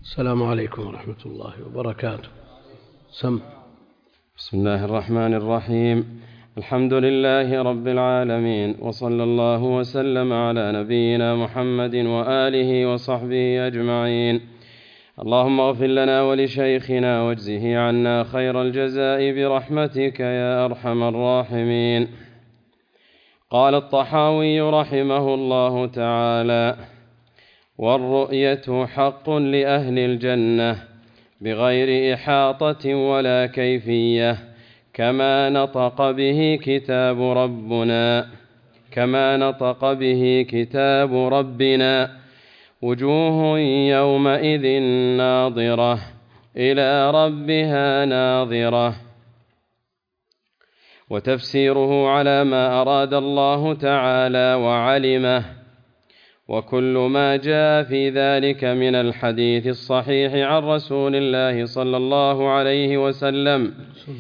السلام عليكم ورحمة الله وبركاته. بسم الله الرحمن الرحيم. الحمد لله رب العالمين، وصلى الله وسلم على نبينا محمد وآله وصحبه أجمعين. اللهم اغفر لنا ولشيخنا واجزه عنا خير الجزاء برحمتك يا أرحم الراحمين. قال الطحاوي رحمه الله تعالى: والرؤية حق لأهل الجنة بغير إحاطة ولا كيفية، كما نطق به كتاب ربنا. وجوه يومئذ ناظرة إلى ربها ناظرة. وتفسيره على ما أراد الله تعالى وعلمه، وكل ما جاء في ذلك من الحديث الصحيح عن رسول الله صلى الله عليه وسلم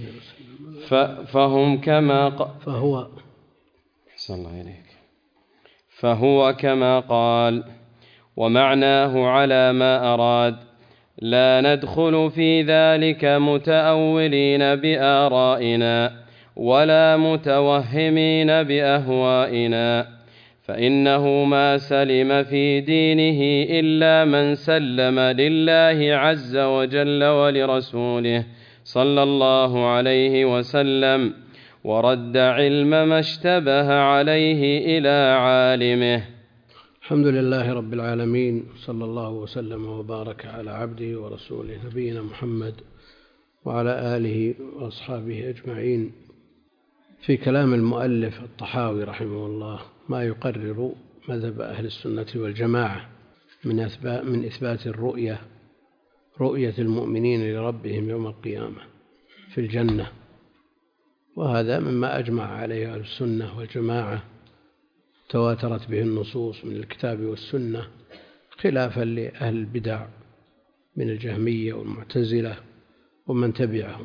فهو كما قال، ومعناه على ما أراد. لا ندخل في ذلك متأولين بآرائنا ولا متوهمين بأهوائنا، فإنه ما سلم في دينه إلا من سلم لله عز وجل ولرسوله صلى الله عليه وسلم، ورد علم ما اشتبه عليه إلى عالمه. الحمد لله رب العالمين، صلى الله وسلم وبارك على عبده ورسوله نبينا محمد وعلى آله وأصحابه أجمعين. في كلام المؤلف الطحاوي رحمه الله ما يقرر مذهب أهل السنة والجماعة من إثبات رؤية المؤمنين لربهم يوم القيامة في الجنة، وهذا مما أجمع عليه أهل السنة والجماعة، تواترت به النصوص من الكتاب والسنة، خلافا لأهل البدع من الجهمية والمعتزلة ومن تبعهم.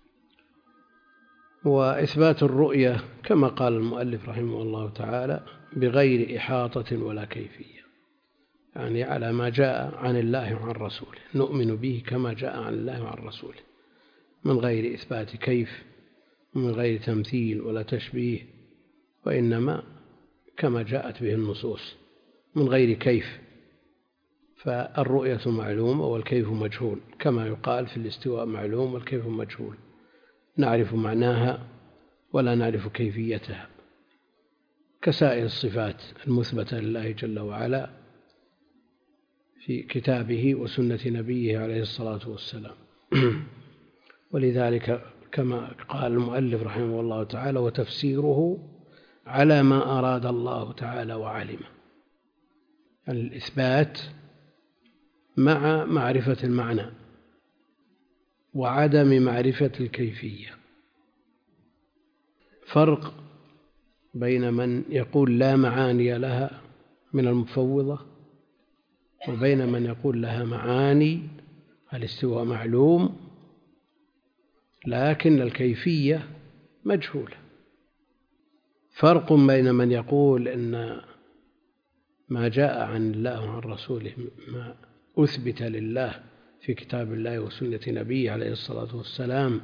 وإثبات الرؤية كما قال المؤلف رحمه الله تعالى بغير إحاطة ولا كيفية، يعني على ما جاء عن الله وعن رسوله، نؤمن به كما جاء عن الله وعن رسوله، من غير إثبات كيف ومن غير تمثيل ولا تشبيه، وإنما كما جاءت به النصوص من غير كيف. فالرؤية معلومة والكيف مجهول، كما يقال في الاستواء معلوم والكيف مجهول، نعرف معناها ولا نعرف كيفيتها، كسائر الصفات المثبتة لله جل وعلا في كتابه وسنة نبيه عليه الصلاة والسلام. ولذلك كما قال المؤلف رحمه الله تعالى: وتفسيره على ما أراد الله تعالى وعلمه، يعني الإثبات مع معرفة المعنى وعدم معرفة الكيفية. فرق بين من يقول لا معاني لها من المفوضة وبين من يقول لها معاني، الاستواء معلوم لكن الكيفية مجهولة. فرق بين من يقول إن ما جاء عن الله وعن رسوله ما أثبت لله في كتاب الله وسنة نبيه عليه الصلاة والسلام،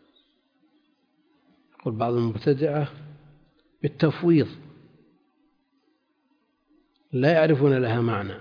يقول بعض المبتدعة بالتفويض، لا يعرفون لها معنى.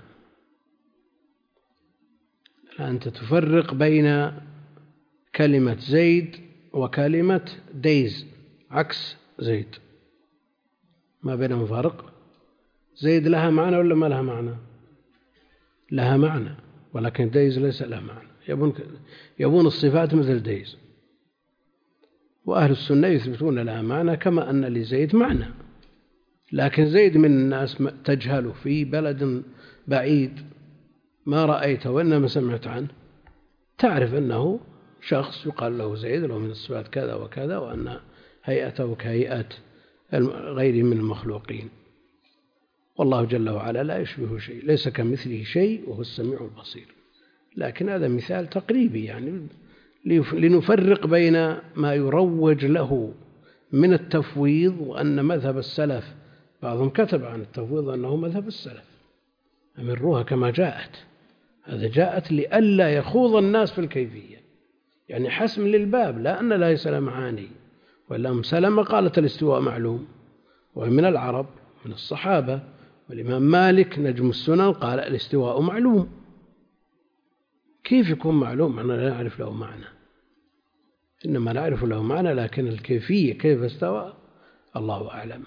أنت تفرق بين كلمة زيد وكلمة ديز، عكس زيد، ما بينهم فرق. زيد لها معنى ولا ما لها معنى؟ لها معنى، ولكن ديز ليس لها معنى. يبون الصفات مثل ديز، وأهل السنة يثبتون لها معنى كما أن لزيد معنى. لكن زيد من الناس تجهله في بلد بعيد ما رأيته وإنما سمعت عنه، تعرف أنه شخص يقال له زيد، له من الصفات كذا وكذا، وأن هيئته كهيئة غيره من المخلوقين. والله جل وعلا لا يشبه شيء، ليس كمثله شيء وهو السميع البصير. لكن هذا مثال تقريبي، يعني لنفرق بين ما يروج له من التفويض، وأن مذهب السلف بعضهم كتب عن التفويض أنه مذهب السلف، أمروها كما جاءت هذا جاءت لئلا يخوض الناس في الكيفية، يعني حسم للباب، لا أن ليس له معاني. وإلا أم سلمة قالت الاستواء معلوم، وهي من العرب من الصحابة. والإمام مالك نجم السنن قال الاستواء معلوم. كيف يكون معلوم؟ أنا لا أعرف له معنى، إنما نعرف له معنى، لكن الكيفية كيف استوى الله أعلم.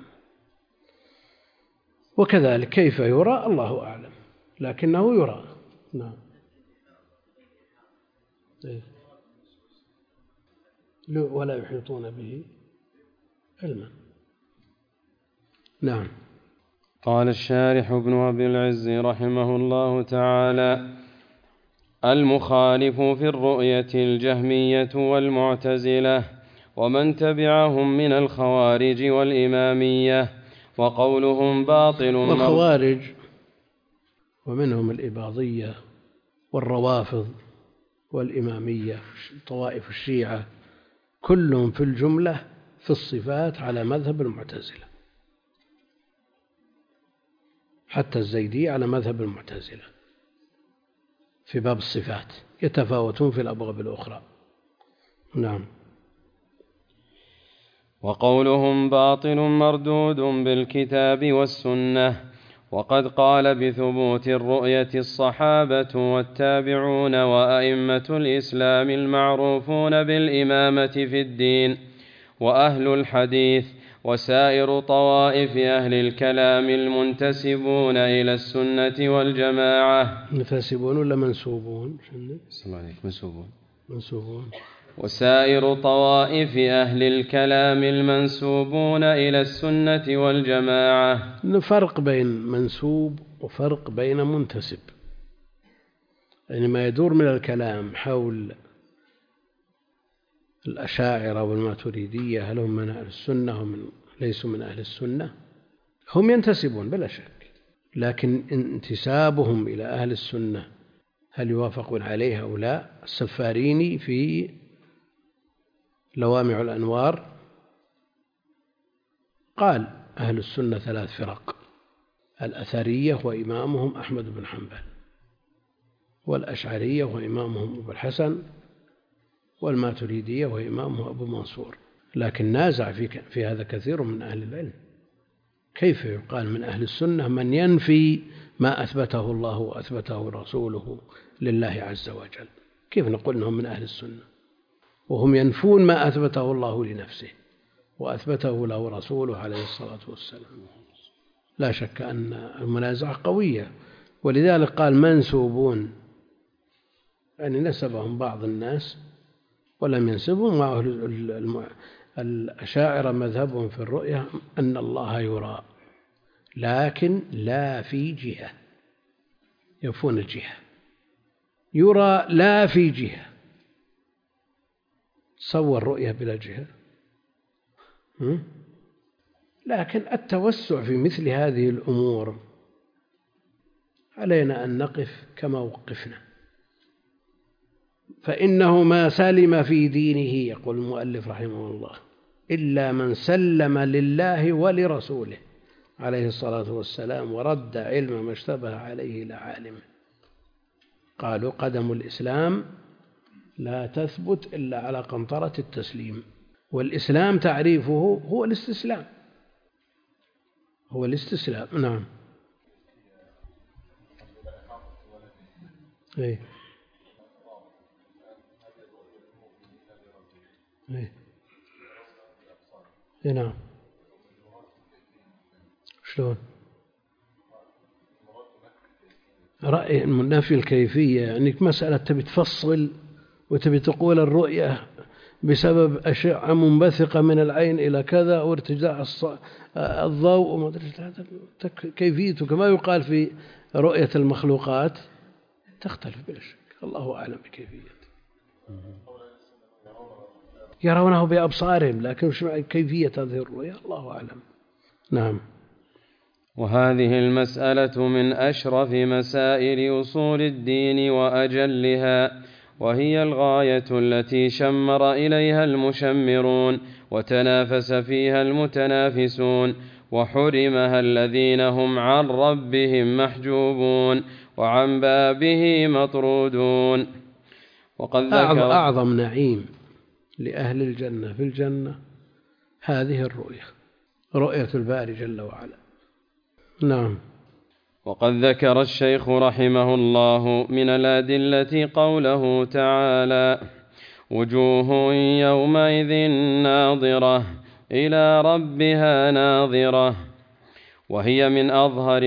وكذلك كيف يرى الله أعلم، لكنه يرى. نعم. ولا يحيطون به علما. نعم. قال الشارح ابن أبي العز رحمه الله تعالى: المخالف في الرؤية الجهمية والمعتزلة ومن تبعهم من الخوارج والإمامية، وقولهم باطل. والخوارج ومنهم الإباضية والروافض والإمامية طوائف الشيعة، كلهم في الجملة في الصفات على مذهب المعتزلة، حتى الزيدي على مذهب المعتزلة في باب الصفات، يتفاوتون في الأبواب الأخرى. نعم. وقولهم باطل مردود بالكتاب والسنة، وقد قال بثبوت الرؤية الصحابة والتابعون وأئمة الإسلام المعروفون بالإمامة في الدين، وأهل الحديث، وسائر طوائف أهل الكلام المنتسبون إلى السنة والجماعة. منتسبون ولا منسوبون؟ منسوبون. وسائر طوائف أهل الكلام المنسوبون إلى السنة والجماعة. فرق بين منسوب وفرق بين منتسب. يعني ما يدور من الكلام حول الأشاعرة والماتريدية، هل هم من أهل السنة هم ليسوا من أهل السنة؟ هم ينتسبون بلا شك، لكن انتسابهم إلى أهل السنة هل يوافقون عليها أو لا؟ السفاريني في لوامع الأنوار قال أهل السنة 3 فرق: الأثرية وإمامهم أحمد بن حنبل، والأشعرية وإمامهم أبو الحسن، والماتريدية وإمامه أبو منصور. لكن نازع في هذا كثير من أهل العلم. كيف يقال من أهل السنة من ينفي ما أثبته الله وأثبته رسوله لله عز وجل؟ كيف نقول أنهم من أهل السنة وهم ينفون ما أثبته الله لنفسه وأثبته له رسوله عليه الصلاة والسلام؟ لا شك أن المنازعة قوية، ولذلك قال منسوبون، يعني نسبهم بعض الناس ولم ينسبهم. مع الأشاعرة مذهبهم في الرؤية أن الله يرى، لكن لا في جهة، ينفون الجهة، يرى لا في جهة. تصور رؤية بلا جهة؟ لكن التوسع في مثل هذه الأمور علينا أن نقف كما وقفنا، فإنه ما سلم في دينه، يقول المؤلف رحمه الله، إلا من سلم لله ولرسوله عليه الصلاة والسلام ورد علم ما اشتبه عليه إلى عالمه. قالوا قدم الإسلام لا تثبت إلا على قنطرة التسليم، والإسلام تعريفه هو الاستسلام، هو الاستسلام. نعم. إيه. إيه. إيه. نعم. شلون؟ رأي نفي الكيفية، يعني مسألة تبي تفصل وتبي تقول الرؤية بسبب أشعة منبثقة من العين إلى كذا وارتجاع الضوء وما أدري، كيفيته كما يقال في رؤية المخلوقات تختلف بلا شك. الله أعلم بكيفيته. يرونه بأبصارهم، لكن كيفية هذه الرؤية الله أعلم. نعم. وهذه المسألة من أشرف مسائل أصول الدين وأجلها، وهي الغاية التي شمر إليها المشمرون وتنافس فيها المتنافسون، وحرمها الذين هم عن ربهم محجوبون، وعن بابه مطرودون. وقد ذكر أعظم نعيم لأهل الجنة في الجنة هذه الرؤية، رؤية الباري جل وعلا. نعم. وقد ذكر الشيخ رحمه الله من الأدلة قوله تعالى: وجوه يومئذ ناظرة إلى ربها ناظرة، وهي من أظهر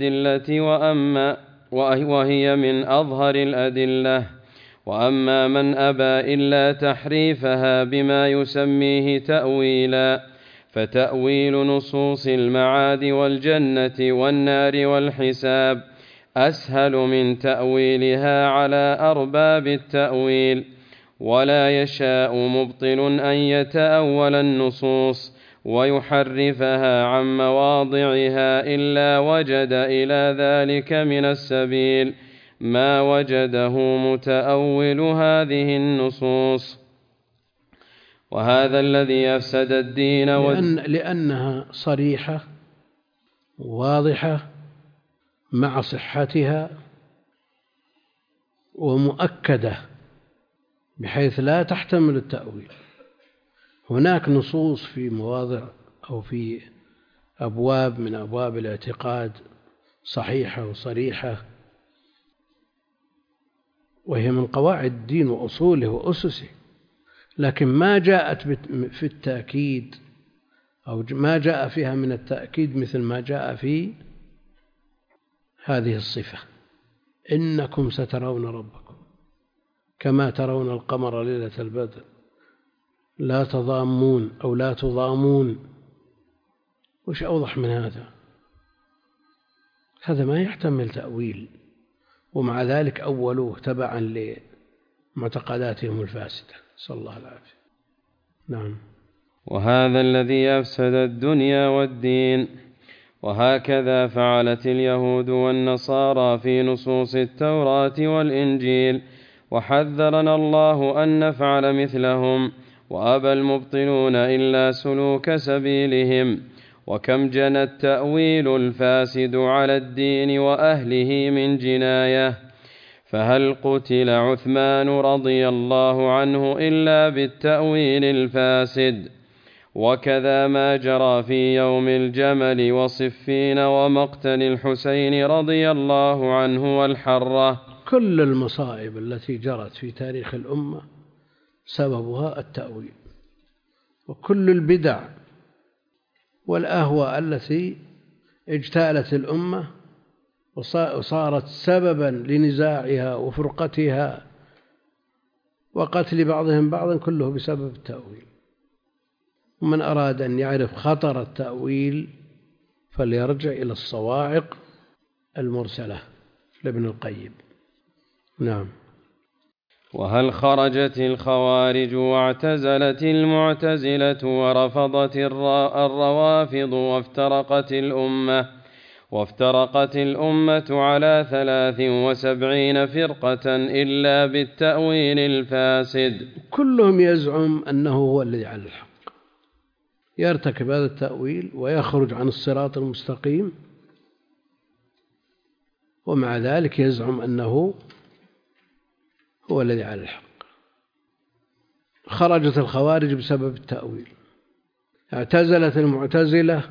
الأدلة، وأما من أبى إلا تحريفها بما يسميه تأويلا، فتأويل نصوص المعاد والجنة والنار والحساب أسهل من تأويلها على أرباب التأويل، ولا يشاء مبطل أن يتأول النصوص ويحرفها عن مواضعها إلا وجد إلى ذلك من السبيل ما وجده متأول هذه النصوص، وهذا الذي أفسد الدين لأنها صريحة واضحة مع صحتها ومؤكدة بحيث لا تحتمل التأويل. هناك نصوص في مواضع أو في أبواب من أبواب الاعتقاد صحيحة وصريحة، وهي من قواعد الدين وأصوله وأسسه، لكن ما جاءت في التأكيد أو ما جاء فيها من التأكيد مثل ما جاء في هذه الصفة: إنكم سترون ربكم كما ترون القمر ليلة البدر لا تضامون أو لا تضامون. وش أوضح من هذا؟ هذا ما يحتمل تأويل، ومع ذلك أولوه تبعا لمعتقداتهم الفاسدة، صلى الله العافية. نعم. وهذا الذي أفسد الدنيا والدين، وهكذا فعلت اليهود والنصارى في نصوص التوراة والإنجيل، وحذرنا الله أن نفعل مثلهم، وأبى المبطلون إلا سلوك سبيلهم. وكم جنى التأويل الفاسد على الدين وأهله من جناية، فهل قتل عثمان رضي الله عنه إلا بالتأويل الفاسد؟ وكذا ما جرى في يوم الجمل وصفين ومقتل الحسين رضي الله عنه والحرة. كل المصائب التي جرت في تاريخ الأمة سببها التأويل، وكل البدع والأهواء التي اجتالت الأمة وصارت سببا لنزاعها وفرقتها وقتل بعضهم بعضا كله بسبب التأويل. ومن أراد أن يعرف خطر التأويل فليرجع إلى الصواعق المرسلة لابن القيم. نعم. وهل خرجت الخوارج واعتزلت المعتزلة ورفضت الروافض وافترقت الأمة على 73 فرقة إلا بالتأويل الفاسد؟ كلهم يزعم أنه هو الذي على الحق، يرتكب هذا التأويل ويخرج عن الصراط المستقيم، ومع ذلك يزعم أنه هو الذي على الحق. خرجت الخوارج بسبب التأويل، اعتزلت المعتزلة،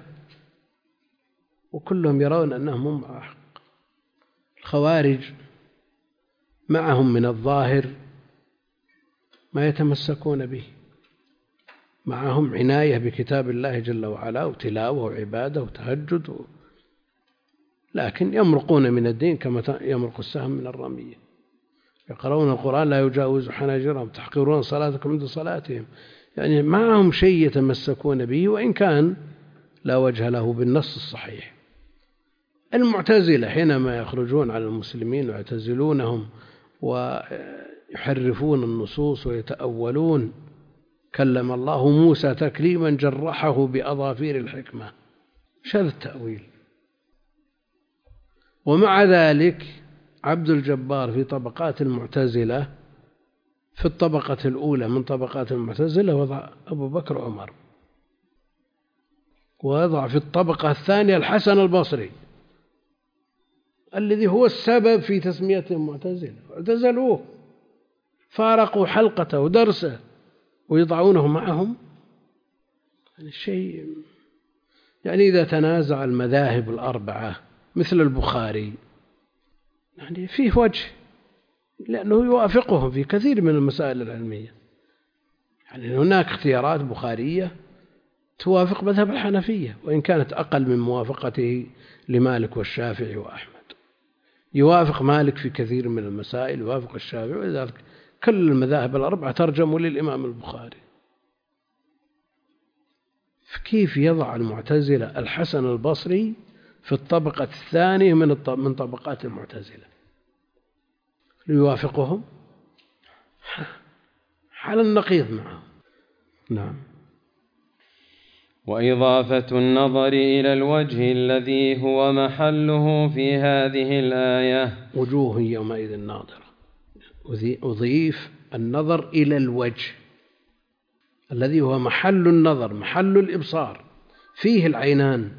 وكلهم يرون أنهم هم على حق. الخوارج معهم من الظاهر ما يتمسكون به، معهم عناية بكتاب الله جل وعلا وتلاوة وعبادة وتهجد، لكن يمرقون من الدين كما يمرق السهم من الرمية. يقرؤون القرآن لا يجاوز حناجرهم، تحقرون صلاتكم عند صلاتهم. يعني معهم شيء يتمسكون به وإن كان لا وجه له بالنص الصحيح. المعتزلة حينما يخرجون على المسلمين ويعتزلونهم ويحرفون النصوص ويتأولون، كلم الله موسى تكليما جرحه بأظافير الحكمة، هذا التأويل. ومع ذلك عبد الجبار في طبقات المعتزلة في الطبقة الأولى من طبقات المعتزلة وضع أبو بكر وعمر، ووضع في الطبقة الثانية الحسن البصري، الذي هو السبب في تسميتهم معتزلة، اعتزلوه، فارقوا حلقته ودرسه ويضعونه معهم. الشيء يعني إذا تنازع المذاهب الأربعة مثل البخاري يعني فيه وجه، لأنه يوافقهم في كثير من المسائل العلمية. يعني هناك اختيارات بخارية توافق مذهب الحنفية وإن كانت أقل من موافقته لمالك والشافعي وأحمد. يوافق مالك في كثير من المسائل، يوافق الشافعي، ولذلك كل المذاهب الأربعة ترجموا للإمام البخاري. كيف يضع المعتزلة الحسن البصري في الطبقة الثانية من طبقات المعتزلة ليوافقهم على النقيض معهم؟ نعم. وإضافة النظر إلى الوجه الذي هو محله في هذه الآية. وجوه يومئذ ناظرة، أضيف النظر إلى الوجه الذي هو محل النظر، محل الإبصار، فيه العينان.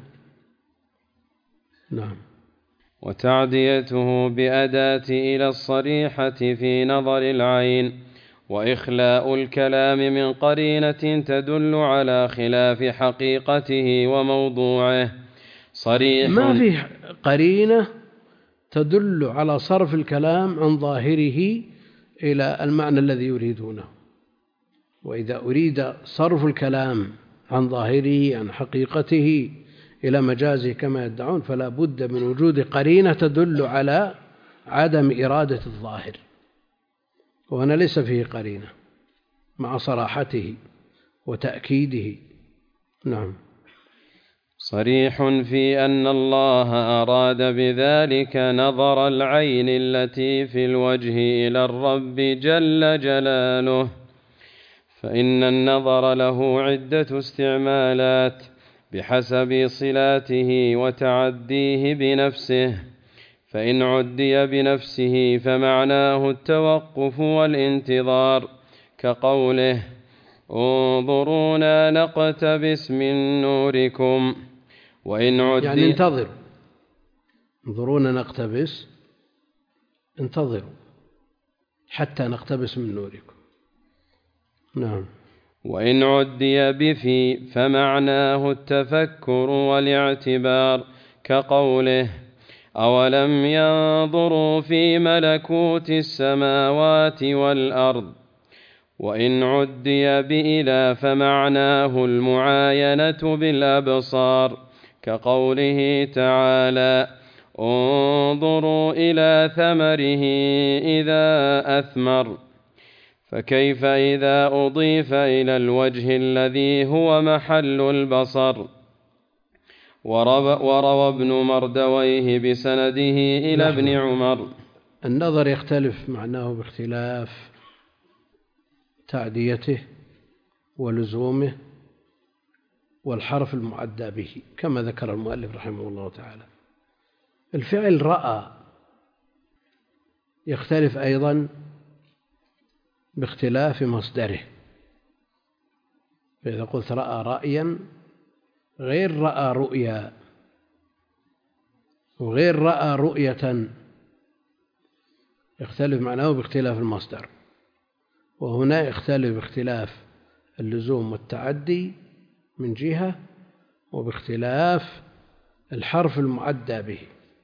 نعم. وتعديته بأداة إلى الصريحة في نظر العين، وإخلاء الكلام من قرينة تدل على خلاف حقيقته وموضوعه. صريح ما في قرينة تدل على صرف الكلام عن ظاهره إلى المعنى الذي يريدونه. وإذا أريد صرف الكلام عن ظاهره عن حقيقته إلى مجازه كما يدعون فلا بد من وجود قرينة تدل على عدم إرادة الظاهر، وهنا ليس فيه قرينة مع صراحته وتأكيده. نعم. صريح في أن الله أراد بذلك نظر العين التي في الوجه إلى الرب جل جلاله، فإن النظر له عدة استعمالات بحسب صلاته وتعديه بنفسه، فإن عدي بنفسه فمعناه التوقف والانتظار، كقوله انظرونا نقتبس من نوركم. وإن عدي يعني انتظروا، انظرونا نقتبس، انتظروا حتى نقتبس من نوركم. نعم. وإن عدي بفي فمعناه التفكر والاعتبار، كقوله أولم ينظروا في ملكوت السماوات والأرض. وإن عدي بإلى فمعناه المعاينة بالأبصار، كقوله تعالى انظروا إلى ثمره إذا أثمر. فكيف إذا أضيف إلى الوجه الذي هو محل البصر؟ وروى ابن مردويه بسنده إلى ابن عمر. النظر يختلف معناه باختلاف تعديته ولزومه والحرف المعدى به كما ذكر المؤلف رحمه الله تعالى. الفعل رأى يختلف أيضا باختلاف مصدره، فإذا قلت رأى رأيا غير رأى رؤيا، وغير رأى رؤية، يختلف معناه باختلاف المصدر. وهنا يختلف باختلاف اللزوم والتعدي من جهة، وباختلاف الحرف المعدى به.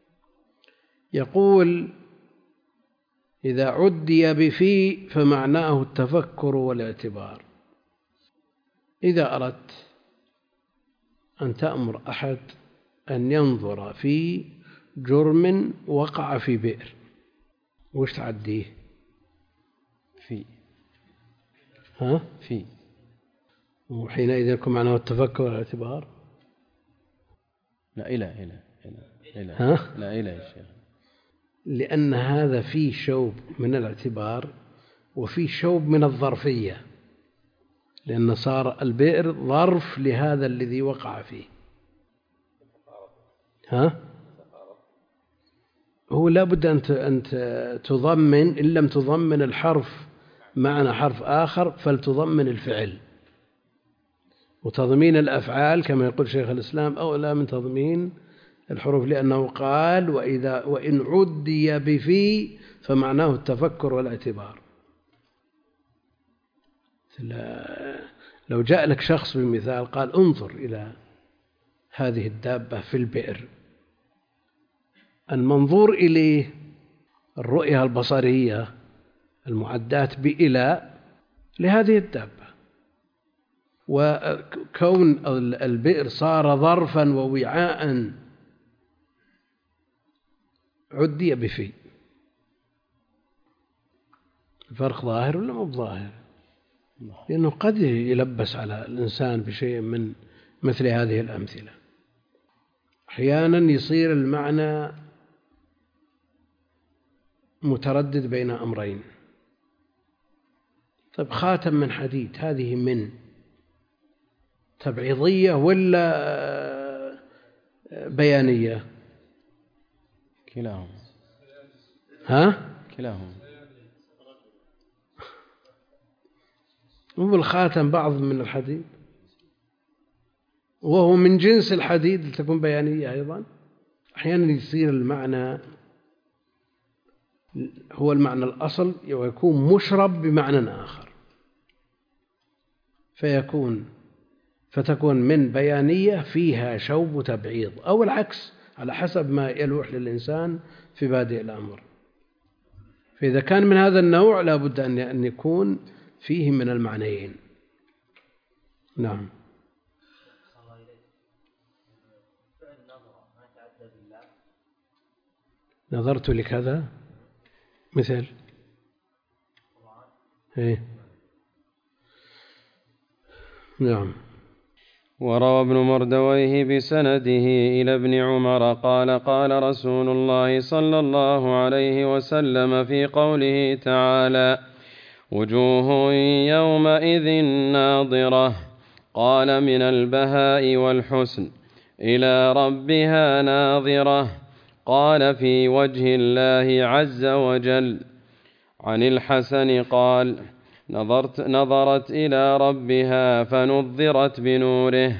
يقول إذا عدي بفي فمعناه التفكر والاعتبار. إذا أردت أن تأمر أحد أن ينظر في جرم وقع في بئر، وش تعديه؟ في في وحينئذ يكون معناه التفكر والاعتبار. لا إلى يا شيخ، لأن هذا فيه شوب من الاعتبار وفيه شوب من الظرفية، لأن صار البئر ظرف لهذا الذي وقع فيه. هو لابد أن تضمن، إن لم تضمن الحرف معنى حرف آخر فلتضمن الفعل، وتضمين الأفعال كما يقول شيخ الإسلام أولى من تضمين الحروف، لأنه قال وإن عدي بفي فمعناه التفكر والاعتبار. لو جاء لك شخص بمثال قال انظر إلى هذه الدابة في البئر، المنظور إليه الرؤية البصرية المعدات بإلى لهذه الدابة، وكون البئر صار ظرفا ووعاء عدي بفي. الفرق ظاهر ولا مو ظاهر؟ لأنه قد يلبس على الإنسان بشيء من مثل هذه الأمثلة. أحيانا يصير المعنى متردد بين أمرين. طيب خاتم من حديد، هذه من تبعيضية ولا بيانية؟ كلاهما. ها؟ كلاهما. والخاتم بعض من الحديد وهو من جنس الحديد تكون بيانية أيضا. أحيانا يصير المعنى هو المعنى الأصل ويكون مشرب بمعنى آخر، فتكون من بيانية فيها شوب تبعيض، أو العكس على حسب ما يلوح للإنسان في بادئ الأمر. فإذا كان من هذا النوع لا بد أن يكون فيه من المعنيين. نعم. نظرت لكذا مثل إيه؟ نعم. وروى ابن مردويه بسنده إلى ابن عمر قال قال رسول الله صلى الله عليه وسلم في قوله تعالى وجوه يومئذ ناظرة، قال من البهاء والحسن إلى ربها ناظرة، قال في وجه الله عز وجل. عن الحسن قال نظرت إلى ربها فنظرت بنوره.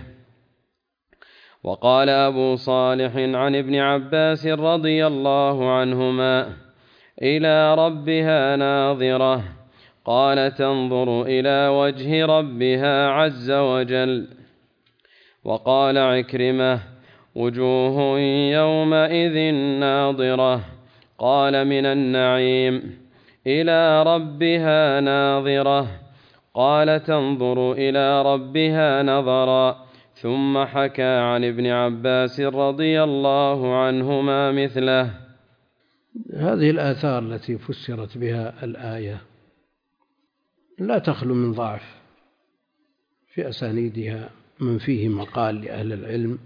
وقال أبو صالح عن ابن عباس رضي الله عنهما إلى ربها ناظرة، قال تنظر إلى وجه ربها عز وجل. وقال عكرمة وجوه يومئذ ناظرة، قال من النعيم إلى ربها ناظرة، قال تنظر إلى ربها نظرا. ثم حكى عن ابن عباس رضي الله عنهما مثله. هذه الآثار التي فسرت بها الآية لا تخلو من ضعف في أسانيدها، من فيه مقال لأهل العلم،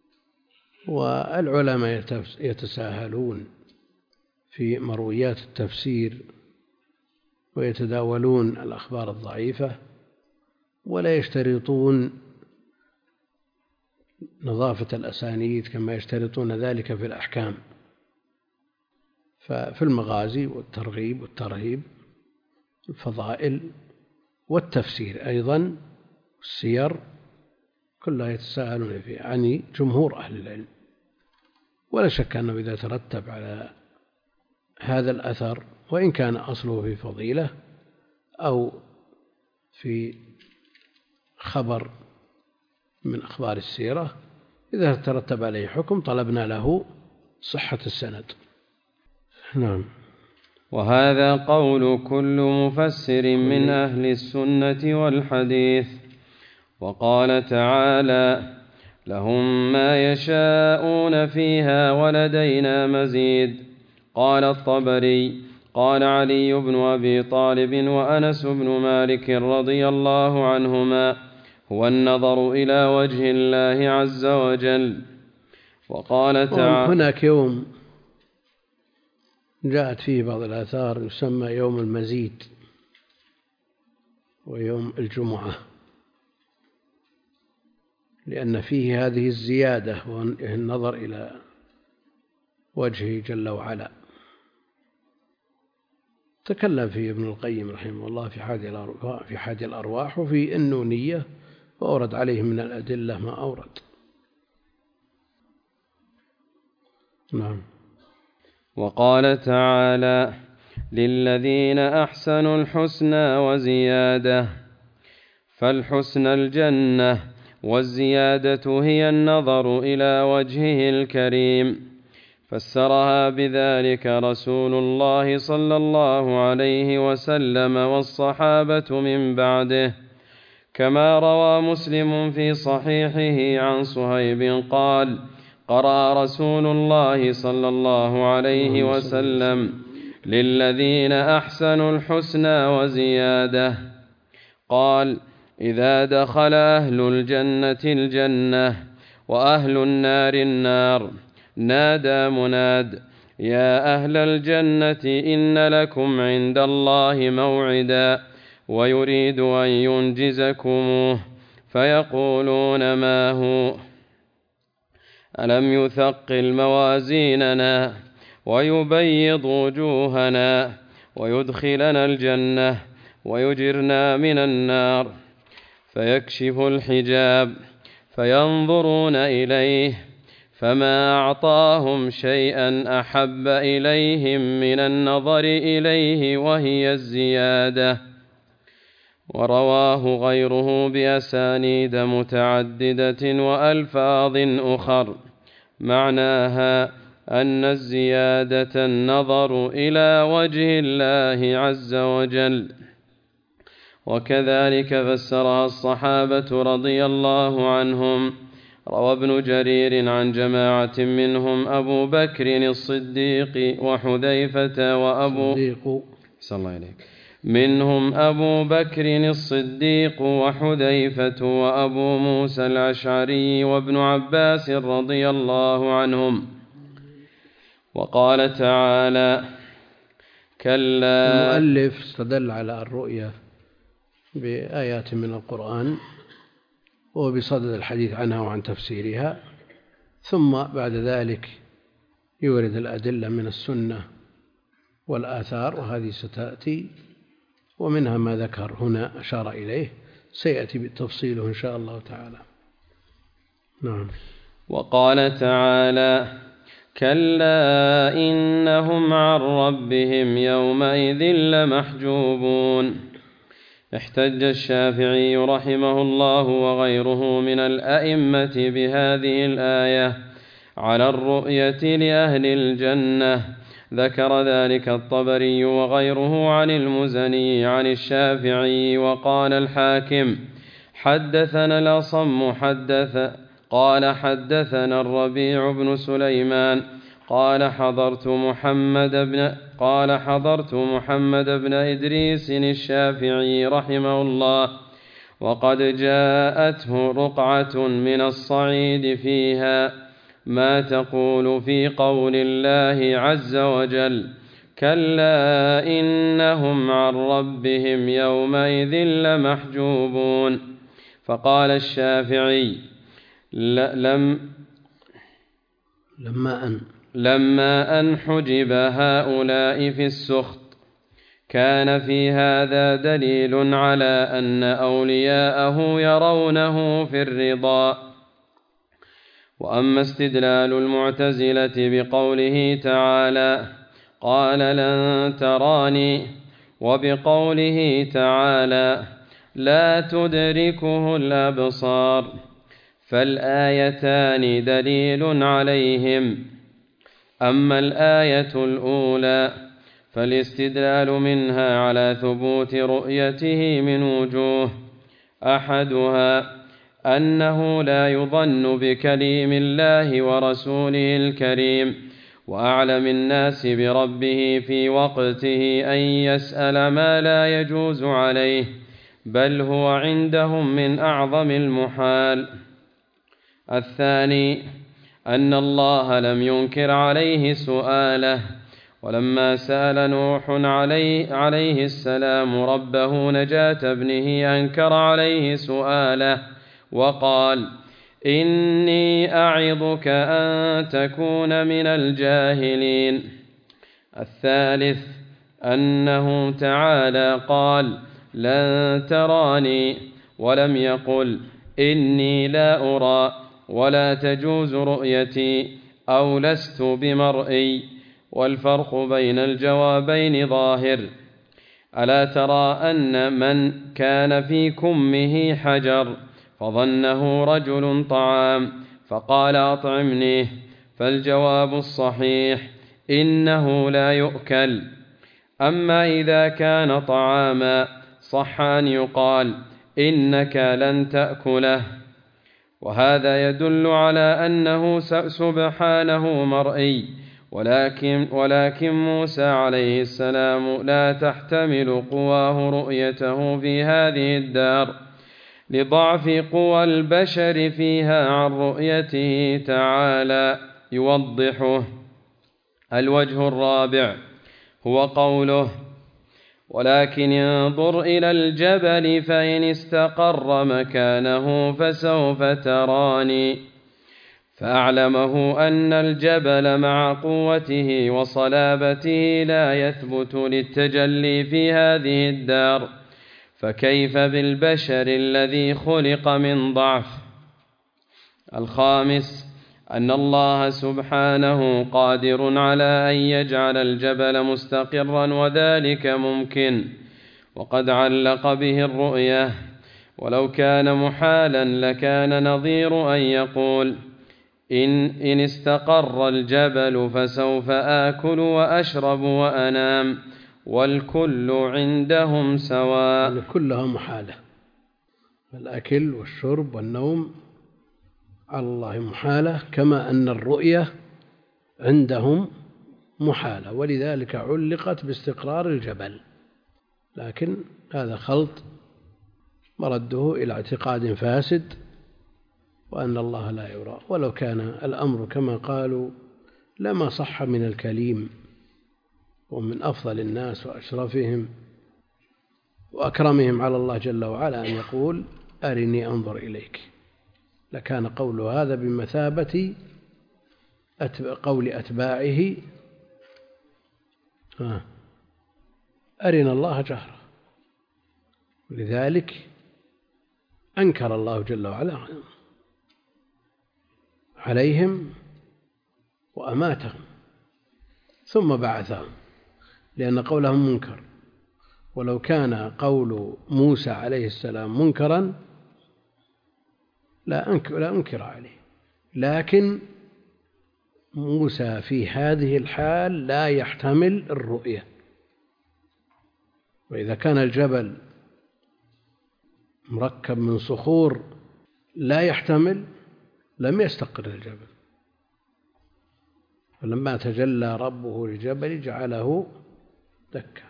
والعلماء يتساهلون في مرويات التفسير ويتداولون الأخبار الضعيفة ولا يشترطون نظافة الأسانيد كما يشترطون ذلك في الأحكام. ففي المغازي والترغيب والترهيب، الفضائل والتفسير أيضا، السير، كلها يتساءلون فيه عن جمهور أهل العلم. ولا شك أنه إذا ترتب على هذا الأثر، وإن كان أصله في فضيلة أو في خبر من أخبار السيرة، إذا ترتب عليه حكم طلبنا له صحة السند. نعم. وهذا قول كل مفسر من أهل السنة والحديث. وقال تعالى لهم ما يشاءون فيها ولدينا مزيد. قال الطبري قال علي بن أبي طالب وأنس بن مالك رضي الله عنهما هو النظر إلى وجه الله عز وجل. وقال تعالى هناك يوم جاءت فيه بعض الآثار يسمى يوم المزيد ويوم الجمعة، لأن فيه هذه الزيادة والنظر إلى وجهه جل وعلا. تكلم فيه ابن القيم رحمه الله في حادي الأرواح وفي النونية، وأورد عليه من الأدلة ما أورد. نعم. وقال تعالى: للذين أحسنوا الحسنى وزيادة. فالحسنى الجنة، والزيادة هي النظر إلى وجهه الكريم. فسرها بذلك رسول الله صلى الله عليه وسلم والصحابة من بعده، كما روى مسلم في صحيحه عن صهيب قال: قرأ رسول الله صلى الله عليه وسلم: للذين أحسنوا الحسنى وزيادة. قال: إذا دخل أهل الجنة الجنة وأهل النار النار، نادى مناد: يا أهل الجنة إن لكم عند الله موعدا ويريد أن ينجزكموه، فيقولون: ما هو؟ ألم يثقل موازيننا ويبيض وجوهنا ويدخلنا الجنة ويجرنا من النار؟ فيكشف الحجاب فينظرون إليه، فما أعطاهم شيئا أحب إليهم من النظر إليه وهي الزيادة. ورواه غيره بأسانيد متعددة وألفاظ أخر، معناها أن الزيادة النظر إلى وجه الله عز وجل. وكذلك فسرها الصحابة رضي الله عنهم. روى ابن جرير عن جماعة منهم أبو بكر الصديق وحذيفة منهم أبو بكر الصديق وحذيفة وأبو موسى الأشعري وابن عباس رضي الله عنهم. وقال تعالى: كلا. المؤلف استدل على الرؤية بآيات من القرآن وبصدد الحديث عنها وعن تفسيرها، ثم بعد ذلك يورد الأدلة من السنة والآثار، وهذه ستأتي، ومنها ما ذكر هنا أشار إليه سيأتي بالتفصيل إن شاء الله تعالى. نعم. وقال تعالى: كلا إنهم عن ربهم يومئذ لمحجوبون. احتج الشافعي رحمه الله وغيره من الأئمة بهذه الآية على الرؤية لأهل الجنة. ذكر ذلك الطبري وغيره عن المزني عن الشافعي. وقال الحاكم: حدثنا الأصم قال حدثنا الربيع بن سليمان قال حضرت محمد بن إدريس الشافعي رحمه الله، وقد جاءته رقعة من الصعيد فيها: ما تقول في قول الله عز وجل: كلا إنهم عن ربهم يومئذ لمحجوبون. فقال الشافعي: لما أن حجب هؤلاء في السخط كان في هذا دليل على أن أولياءه يرونه في الرضا. وأما استدلال المعتزلة بقوله تعالى: قال لن تراني، وبقوله تعالى: لا تدركه الأبصار، فالآيتان دليل عليهم. أما الآية الأولى فالاستدلال منها على ثبوت رؤيته من وجوه: أحدها أنه لا يظن بكليم الله ورسوله الكريم وأعلم الناس بربه في وقته أن يسأل ما لا يجوز عليه، بل هو عندهم من أعظم المحال. الثاني أن الله لم ينكر عليه سؤاله، ولما سأل نوح عليه السلام ربه نجاة ابنه أنكر عليه سؤاله وقال: إني أعظك أن تكون من الجاهلين. الثالث أنه تعالى قال: لن تراني، ولم يقل إني لا أرى ولا تجوز رؤيتي أو لست بمرئي، والفرق بين الجوابين ظاهر. ألا ترى أن من كان في كمه حجر فظنه رجل طعام فقال أطعمنيه، فالجواب الصحيح إنه لا يؤكل. أما إذا كان طعاما صح أن يقال إنك لن تأكله، وهذا يدل على أنه سبحانه مرئي، ولكن موسى عليه السلام لا تحتمل قواه رؤيته في هذه الدار لضعف قوى البشر فيها عن رؤيته تعالى. يوضحه. الوجه الرابع هو قوله: ولكن انظر إلى الجبل فإن استقر مكانه فسوف تراني، فأعلمه أن الجبل مع قوته وصلابته لا يثبت للتجلي في هذه الدار، فكيف بالبشر الذي خلق من ضعف؟ الخامس أن الله سبحانه قادر على أن يجعل الجبل مستقرا، وذلك ممكن، وقد علق به الرؤية، ولو كان محالا لكان نظير أن يقول: إن استقر الجبل فسوف آكل وأشرب وأنام، والكل عندهم سواء. يعني كلها محالة، الأكل والشرب والنوم على الله محالة، كما أن الرؤية عندهم محالة، ولذلك علقت باستقرار الجبل. لكن هذا خلط مرده إلى اعتقاد فاسد، وأن الله لا يرى. ولو كان الأمر كما قالوا لما صح من الكليم ومن أفضل الناس وأشرفهم وأكرمهم على الله جل وعلا أن يقول: أرني أنظر إليك، لكان قول هذا بمثابة قول أتباعه: أرنا الله جهرة. لذلك أنكر الله جل وعلا عليهم وأماتهم ثم بعثهم، لأن قولهم منكر. ولو كان قول موسى عليه السلام منكرا لا أنكر عليه، لكن موسى في هذه الحال لا يحتمل الرؤية. وإذا كان الجبل مركب من صخور لا يحتمل لم يستقر الجبل، فلما تجلى ربه للجبل جعله دكا،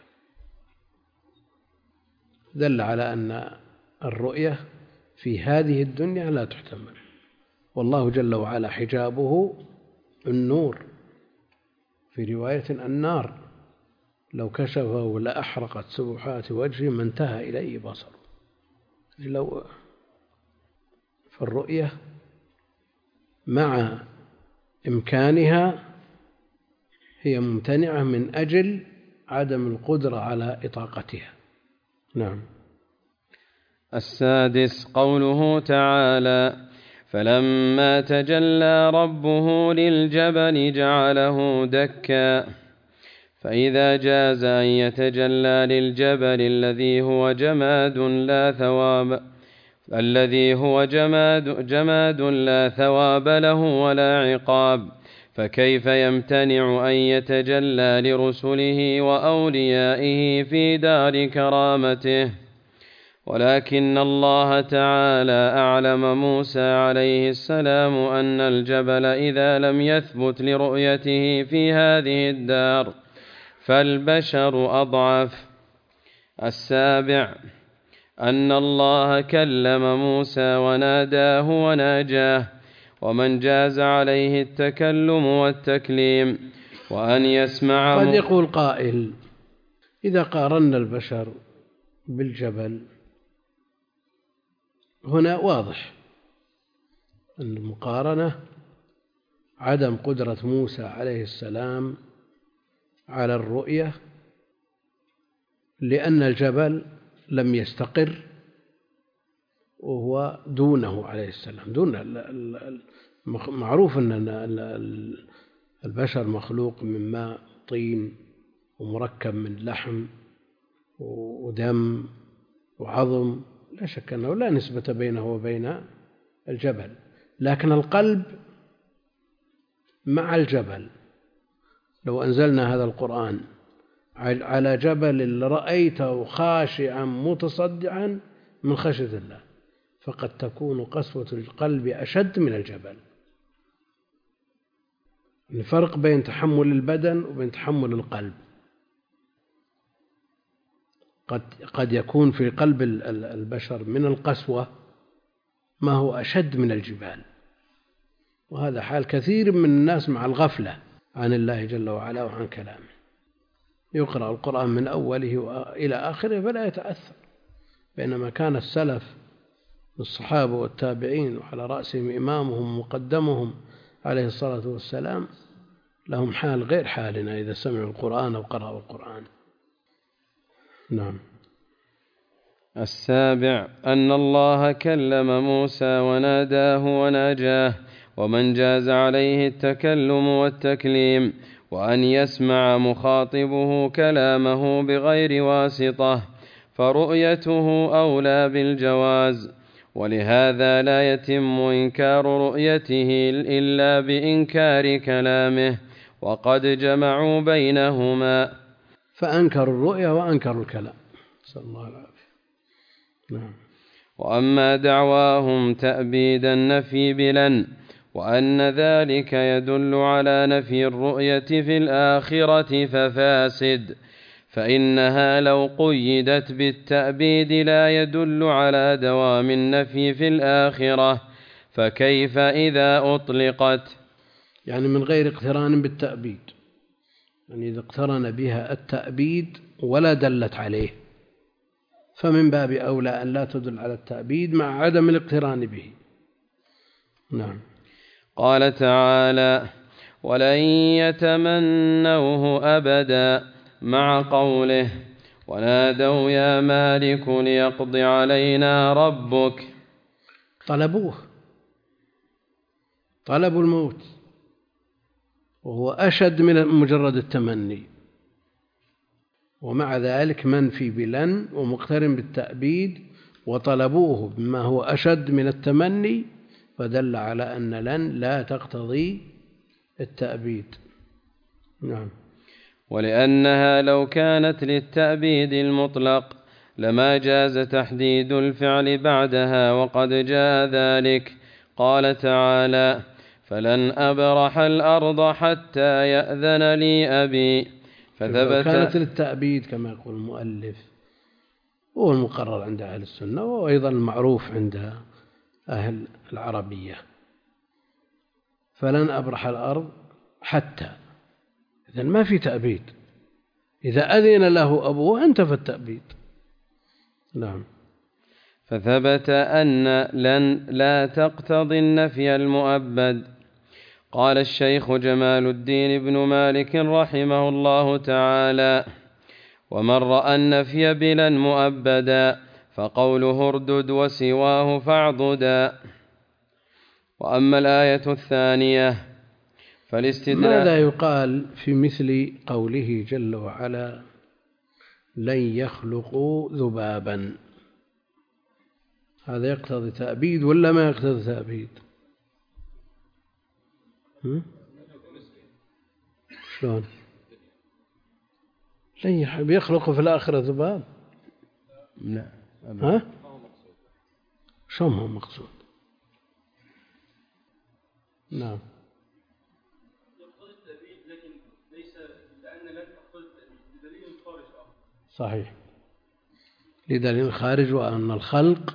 دل على أن الرؤية في هذه الدنيا لا تحتمل. والله جل وعلا حجابه النور، في رواية النار، لو كشفه لأحرقت سبحات وجهه ما انتهى إليه بصره. فالرؤية مع إمكانها هي ممتنعة من أجل عدم القدرة على إطاقتها. نعم. السادس قوله تعالى: فلما تجلى ربه للجبل جعله دكا. فإذا جاز أن يتجلى للجبل الذي هو جماد لا ثواب له ولا عقاب، فكيف يمتنع أن يتجلى لرسله وأوليائه في دار كرامته؟ ولكن الله تعالى أعلم موسى عليه السلام أن الجبل إذا لم يثبت لرؤيته في هذه الدار فالبشر أضعف. السابع أن الله كلم موسى وناداه وناجاه، ومن جاز عليه التكلم والتكليم وأن يسمعه. قد يقول قائل: إذا قارنا البشر بالجبل هنا واضح أن المقارنة عدم قدرة موسى عليه السلام على الرؤية، لأن الجبل لم يستقر وهو دونه عليه السلام، دون معروف أن البشر مخلوق من ماء طين ومركب من لحم ودم وعظم، لا شك أنه لا نسبة بينه وبين الجبل، لكن القلب مع الجبل. لو أنزلنا هذا القرآن على جبل لرأيته خاشعا متصدعا من خشية الله، فقد تكون قسوة القلب أشد من الجبل. الفرق بين تحمل البدن وبين تحمل القلب. قد يكون في قلب البشر من القسوة ما هو أشد من الجبال، وهذا حال كثير من الناس مع الغفلة عن الله جل وعلا وعن كلامه. يقرأ القرآن من أوله إلى آخره فلا يتأثر، بينما كان السلف الصحابة والتابعين وعلى رأسهم إمامهم ومقدمهم عليه الصلاة والسلام لهم حال غير حالنا إذا سمعوا القرآن أو قرأوا القرآن. نعم. 7 أن الله كلم موسى وناداه وناجاه، ومن جاز عليه التكلم والتكليم، وأن يسمع مخاطبه كلامه بغير واسطة، فرؤيته أولى بالجواز، ولهذا لا يتم إنكار رؤيته إلا بإنكار كلامه، وقد جمعوا بينهما. فأنكروا الرؤيا وأنكروا الكلام، صلى الله عليه وسلم. نعم. وأما دعواهم تأبيد النفي بلن، وأن ذلك يدل على نفي الرؤية في الآخرة ففاسد، فإنها لو قيدت بالتأبيد لا يدل على دوام النفي في الآخرة، فكيف إذا أطلقت؟ يعني من غير اقتران بالتأبيد، يعني إذا اقترن بها التأبيد ولا دلت عليه فمن باب أولى أن لا تدل على التأبيد مع عدم الاقتران به. نعم. قال تعالى: ولن يتمنوه أبدا، مع قوله: ونادوا يا مالك ليقض علينا ربك. طلبوا الموت، وهو أشد من مجرد التمني، ومع ذلك منفي بلن ومقترن بالتأبيد، وطلبوه بما هو أشد من التمني، فدل على أن لن لا تقتضي التأبيد. نعم. ولأنها لو كانت للتأبيد المطلق لما جاز تحديد الفعل بعدها، وقد جاء ذلك. قال تعالى: فلن أبرح الأرض حتى يأذن لي أبي. فثبت كانت للتأبيد كما يقول المؤلف، وهو المقرر عند أهل السنة، وأيضا المعروف عند أهل العربية. فلن أبرح الأرض حتى، إذن ما في تأبيد، إذا أذن له أبوه انتفى التأبيد. نعم. فثبت أن لن لا تقتضي النفي المؤبد. قال الشيخ جمال الدين بن مالك رحمه الله تعالى: ومن رأى النفي بلن مؤبدا فقوله اردد وسواه فاعضدا. وأما الآية الثانية فالاستدلال. ماذا يقال في مثل قوله جل وعلا: لن يخلقوا ذبابا؟ هذا يقتضي تأبيد ولا ما يقتضي تأبيد؟ شلون؟ لن يخلقوا في الآخرة ذباب؟ لا. ها؟ شو ما هو مقصود؟ نعم. صحيح، لدليل خارج، وأن الخلق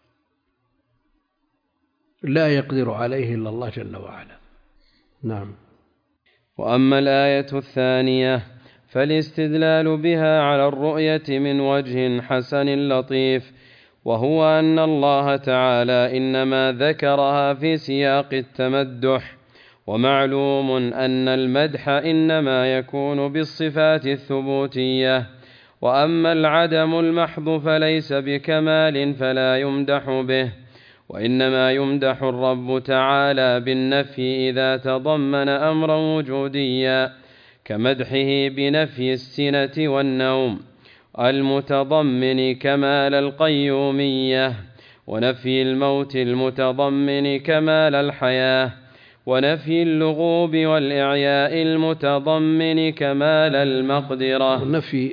لا يقدر عليه إلا الله جل وعلا. نعم. وأما الآية الثانية فالاستدلال بها على الرؤية من وجه حسن لطيف، وهو أن الله تعالى إنما ذكرها في سياق التمدح، ومعلوم أن المدح إنما يكون بالصفات الثبوتية، وأما العدم المحض فليس بكمال فلا يمدح به، وإنما يمدح الرب تعالى بالنفي إذا تضمن أمرا وجوديا كمدحه بنفي السنة والنوم المتضمن كمال القيومية، ونفي الموت المتضمن كمال الحياة، ونفي اللغوب والإعياء المتضمن كمال المقدرة. ونفي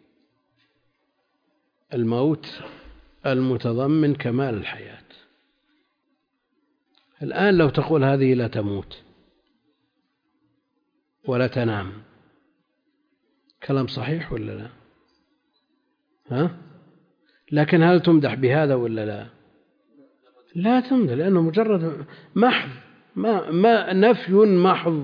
الموت المتضمن كمال الحياة. الآن لو تقول هذه لا تموت ولا تنام، كلام صحيح ولا لا؟ ها؟ لكن هل تمدح بهذا ولا لا؟ لا تمدح، لأنه مجرد محض، ما نفي محض،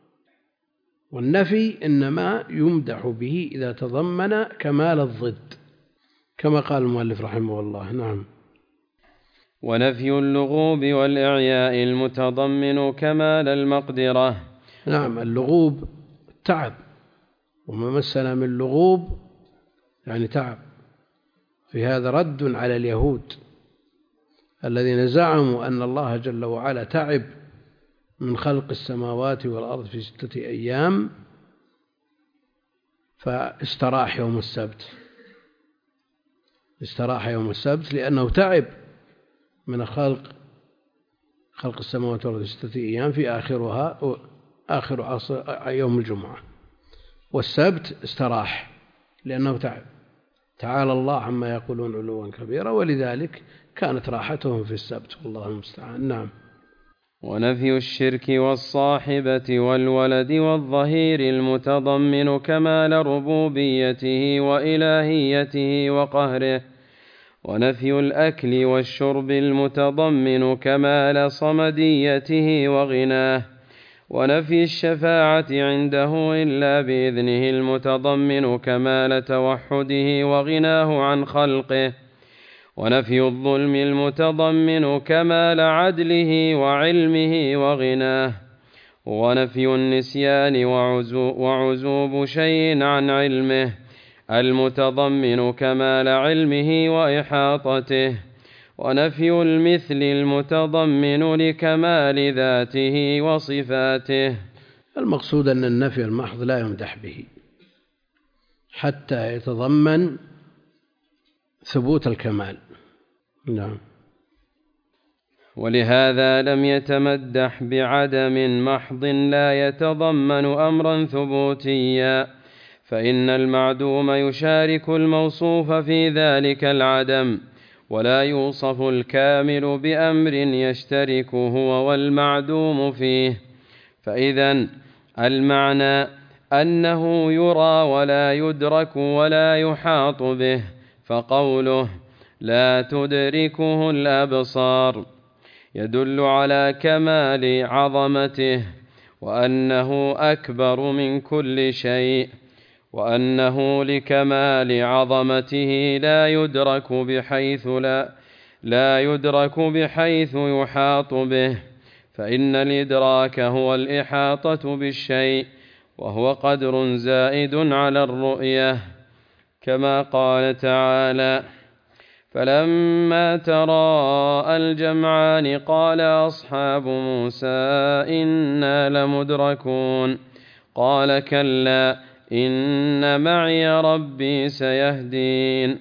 والنفي إنما يمدح به إذا تضمن كمال الضد كما قال المؤلف رحمه الله. نعم. ونفي اللغوب والإعياء المتضمن كمال المقدرة. نعم، اللغوب تعب، وما مسنا من لغوب يعني تعب. في هذا رد على اليهود الذين زعموا أن الله جل وعلا تعب من خلق السماوات والأرض في 6 أيام فاستراح يوم السبت. استراح يوم السبت لأنه تعب من خلق السماوات والأرض في 6 أيام، في آخر يوم الجمعة، والسبت استراح لأنه تعب. تعالى الله عما يقولون علوا كبيرا، ولذلك كانت راحتهم في السبت، والله المستعان. نعم. ونفي الشرك والصاحبة والولد والظهير المتضمن كمال ربوبيته وإلهيته وقهره، ونفي الأكل والشرب المتضمن كمال صمديته وغناه، ونفي الشفاعة عنده إلا بإذنه المتضمن كمال توحده وغناه عن خلقه، ونفي الظلم المتضمن كمال عدله وعلمه وغناه، ونفي النسيان وعزوب شيء عن علمه المتضمن كمال علمه وإحاطته، ونفي المثل المتضمن لكمال ذاته وصفاته. المقصود أن النفي المحض لا يمدح به حتى يتضمن ثبوت الكمال. نعم. ولهذا لم يتمدح بعدم محض لا يتضمن أمرا ثبوتيا، فإن المعدوم يشارك الموصوف في ذلك العدم، ولا يوصف الكامل بأمر يشترك هو والمعدوم فيه. فإذن المعنى أنه يرى ولا يدرك ولا يحاط به، فقوله لا تدركه الأبصار يدل على كمال عظمته، وأنه أكبر من كل شيء، وأنه لكمال عظمته لا يدرك بحيث يحاط به، فإن الإدراك هو الإحاطة بالشيء، وهو قدر زائد على الرؤية، كما قال تعالى فلما تراءى الجمعان قال أصحاب موسى إنا لمدركون، قال كلا إن معي ربي سيهدين.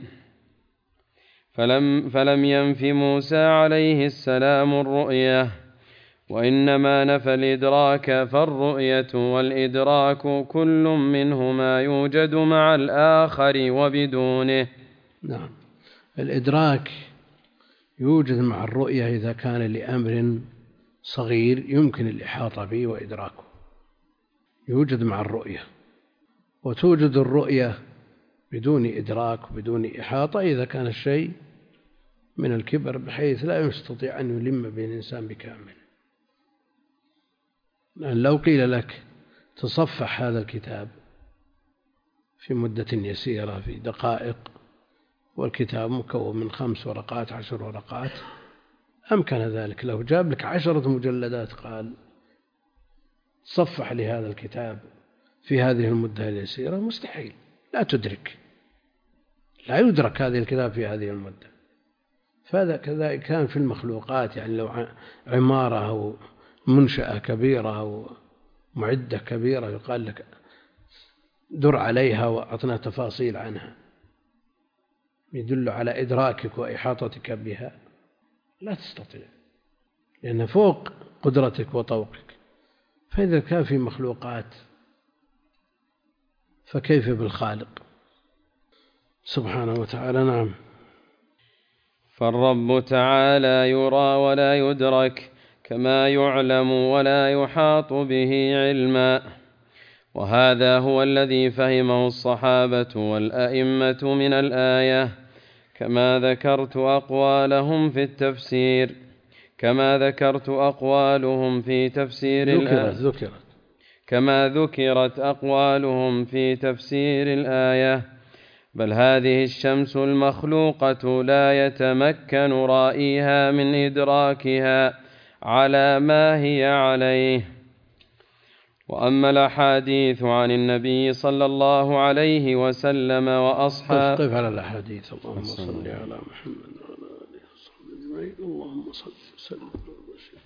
فلم ينف موسى عليه السلام الرؤية، وإنما نفى الإدراك، فالرؤية والإدراك كل منهما يوجد مع الآخر وبدونه. نعم. الإدراك يوجد مع الرؤية إذا كان لأمر صغير يمكن الإحاطة به وإدراكه، يوجد مع الرؤية. وتوجد الرؤية بدون إدراك وبدون إحاطة إذا كان الشيء من الكبر بحيث لا يستطيع أن يلم به الإنسان بكامل. لأن لو قيل لك تصفح هذا الكتاب في مدة يسيرة في دقائق، والكتاب مكون من 5 ورقات 10 ورقات، أمكن ذلك. لو جاب لك 10 مجلدات قال صفح لهذا الكتاب في هذه المدة اليسيرة، مستحيل، لا تدرك، لا يدرك هذه الكتاب في هذه المدة. فهذا كذلك كان في المخلوقات، يعني لو عمارة أو منشأة كبيرة أو معدة كبيرة يقال لك در عليها وأعطنا تفاصيل عنها، يدل على إدراكك وإحاطتك بها، لا تستطيع لأن فوق قدرتك وطوقك. فإذا كان في مخلوقات فكيف بالخالق سبحانه وتعالى. نعم. فالرب تعالى يرى ولا يدرك، كما يعلم ولا يحاط به علما. وهذا هو الذي فهمه الصحابة والأئمة من الآية، كما ذكرت أقوالهم في تفسير الآية، كما ذكرت أقوالهم في تفسير الآية. بل هذه الشمس المخلوقة لا يتمكن رائيها من إدراكها على ما هي عليه. وأما الأحاديث عن النبي صلى الله عليه وسلم وأصحابه، قف على الأحاديث. اللهم صل على محمد وعلى آله وصحبه أجمعين. اللهم صل وسلم.